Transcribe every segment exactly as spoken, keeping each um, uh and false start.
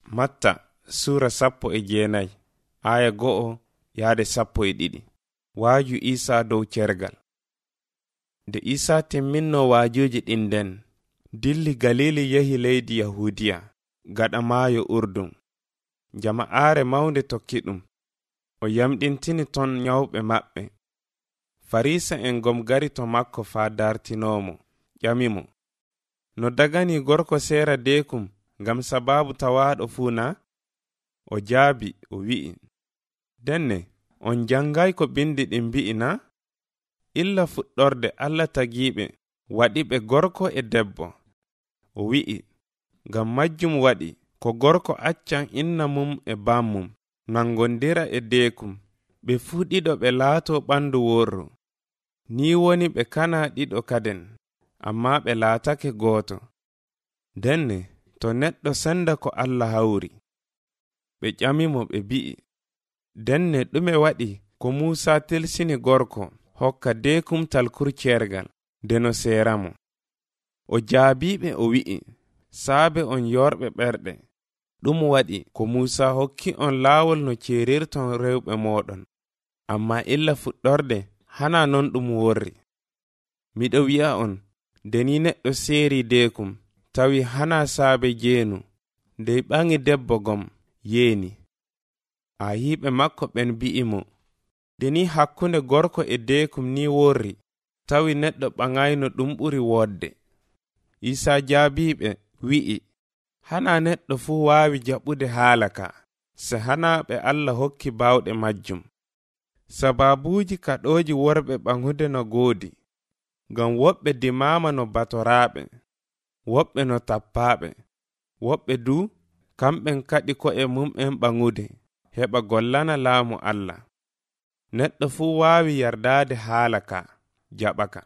Matta sura sappo e jeenayi aya go'o yaade sappo e ɗiɗi. Waaju Isa dow cergal. Nde Isa timminno waajuji ɗin nden, dilli Galili yehi leydi Yahudiya gaɗa maayo Urdun. Jama'aare mawnde tokki ɗum. O yamɗintini ton nyawɓe maɓɓe. Farisa en gom gari to makko faa dartinomo, ƴamimo, no dagani gorko seera deekum ngam sababu tawaaɗo fuu na? O jaabi o wi'i, denne on jangay ko bindi ɗin mbi'i na? Illa fuɗɗorde Allah tagiɓe waɗiɓe gorko e debbo. O wi'i, ngam majjum waɗi ko gorko accan inna mum e bammum nangondira e deekum, ɓe fuu ɗiɗo ɓe laato ɓandu worru. Ni woni ɓe kana ɗiɗo kaden, amma ɓe laatake gooto. Denne to neɗɗo senda ko Allah hawri. Ɓe ƴamimo ɓe bi'i, denne ɗume waɗi ko Musa telsini gorko hokka deekum talkur cergal deno seeramo? O jaabiɓe o wi'i, saabe on yorɓe ɓerɗe. Ɗum waɗi ko Musa hokki on laawol no ceerirton rewɓe moɗon, amma illa fuɗɗorde hana non ɗum worri. Miɗo wi'a on, deni neɗɗo seeri deekum tawi hana saabe jeenu, ndey ɓangi debbo gom yeeni. Ayiɓe makko ɓen bi'imo, deni hakkunde gorko e deekum ni worri, tawi neɗɗo ɓangayno ɗum ɓuri wodde. Isa jaabiɓe wi'i, hana neɗɗo fuu waawi jaɓude haala ka, se hana ɓe Allah hokki bawɗe majjum. Sababuji kaɗoji worɓe ɓangude no goodi, ngam woɓɓe dimama no batoraaɓe, woɓɓe no tappaaɓe, woɓɓe du kamɓen kaɗi ko'e mum'en ɓangude heɓa gollana laamu Allah. Neɗɗo fuu waawi yardaade haala ka, jaɓa ka.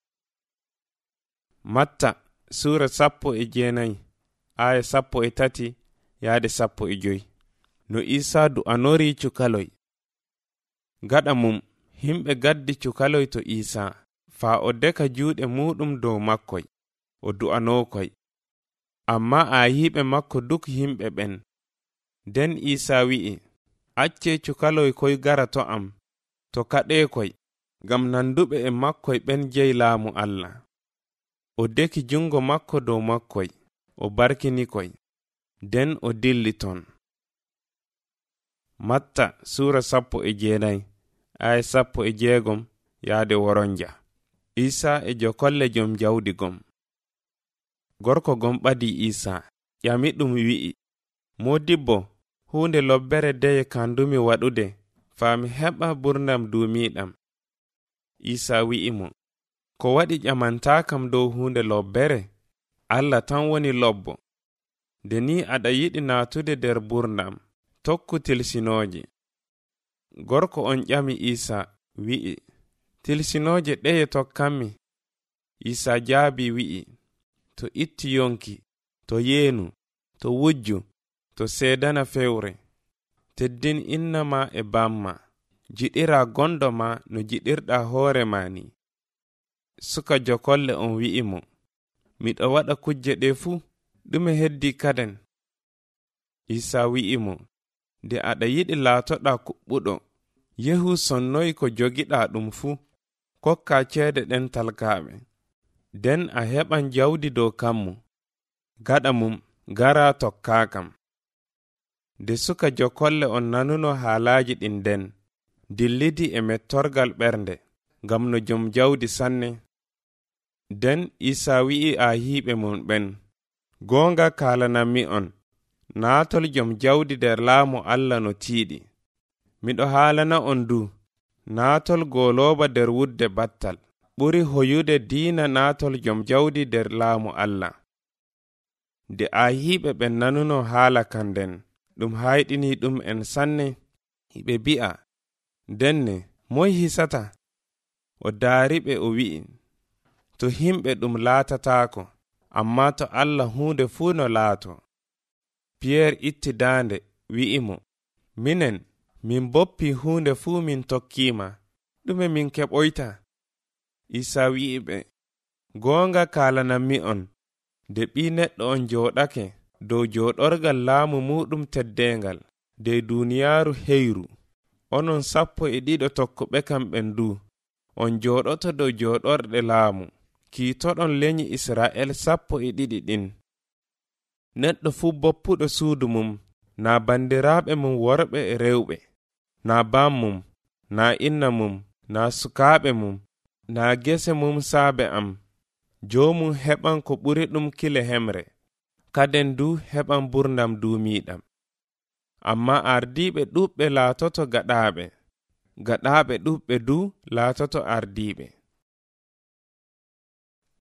Matta sura sappo e jeenayi aya sappo e tati yaade sappo e joyi. No Isa du'anori cukaloy. Gaɗa mum himɓe gaddi cukaloy to Isa faa o deka juuɗe muɗum dow makkoy, o du'anokoy. Amma ayiɓe makko duk himɓe ɓen. Den Isa wi'i, acce cukaloy koy gara to am, to kaɗekoy, ngam nanduɓe e makkoy ɓen jeyi laamu Allah. O deki jungo makko dow makkoy, o barkinikoy, den o dilli ton. Matta sura sappo e jeenayi aya sappo e jeegom yaade woronja. Isa e jokolle jom jawdi gom. Gorko gom ɓadi Isa, ƴami ɗum wi'i, modibbo, hunde lobbere deye kandumi waɗude, faami heɓa burnam duumiɗam. Isa wi'i mo, ko waɗi ƴamantakam dow hunde lobbere? Allah tan woni lobbo. Nde ni aɗa yiɗi naatude nder burnam, tokku tilsinooje. Gorko on ƴami Isa wi'i, tilsinooje ɗeye tokkammi? Isa jaabi wi'i, to itti yonki, to yeenu, to wujju, to seedana fewre, teddin innama e bamma, jiɗira gondo ma no jiɗirɗa hoore ma ni. Suka jokolle on wi'i mo, miɗo waɗa kujje ɗe fuu, ɗume heddi kaden? Isa wi'i mo, nde aɗa yiɗi laatoɗa kuɓɓuɗo, yehu sonnoy ko jogiɗa ɗum fuu, kokka ceede ɗen talkaaɓe, den a heɓan jawdi dow kammu. Gaɗa mum gara tokkaakam. Nde suka jokolle on nanuno haalaaji ɗin den, dillidi e mettorgal ɓernde, ngam no jom jawdi sanne. Den Isa wi'i ayiɓe mum ɓen, goonga kaalanammi on, naatol jom jawdi nder laamu Allah no tiiɗi. Miɗo haalana on du, naatol golooba nder wudde battal, ɓuri hoyude diina naatol jom jawdi nder laamu Allah. Nde ayiɓe ɓen nanuno haala kan den, ɗum hayɗini ɗum en sanne, ɓe bi'a, denne moy hisata? O daariɓe o wi'i, to himɓe ɗum laatataako, amma to Allah hunde fuu no laato. Piyeer itti daande wi'i mo, minen min boppi hunde fuu min tokkiima, ɗume min keɓoyta? Isa wi'i ɓe, goonga kaalanammi on, nde ɓii neɗɗo on jooɗake, dow jooɗorgal laamu muɗum teddengal de duniyaaru heyru. Onon sappo e ɗiɗo tokkuɓe kamɓe ndu on jooɗoto dow jooɗorɗe laamu kiitoɗon leñi Isra'el sappo e ɗiɗi ɗin. Neɗɗo fuu boppuɗo suudu mum, na bandiraaɓe mum worɓe e rewɓe, na bam mum, na inna mum, na sukaaɓe mum, na gese mum saabe am, joomum heɓan ko ɓuri ɗum kile hemre, kaden du heɓan burdam duumiiɗam. Amma ardiiɓe ɗuɓɓe laatoto gaɗaaɓe, gaɗaaɓe ɗuɓɓe du laatoto ardiiɓe.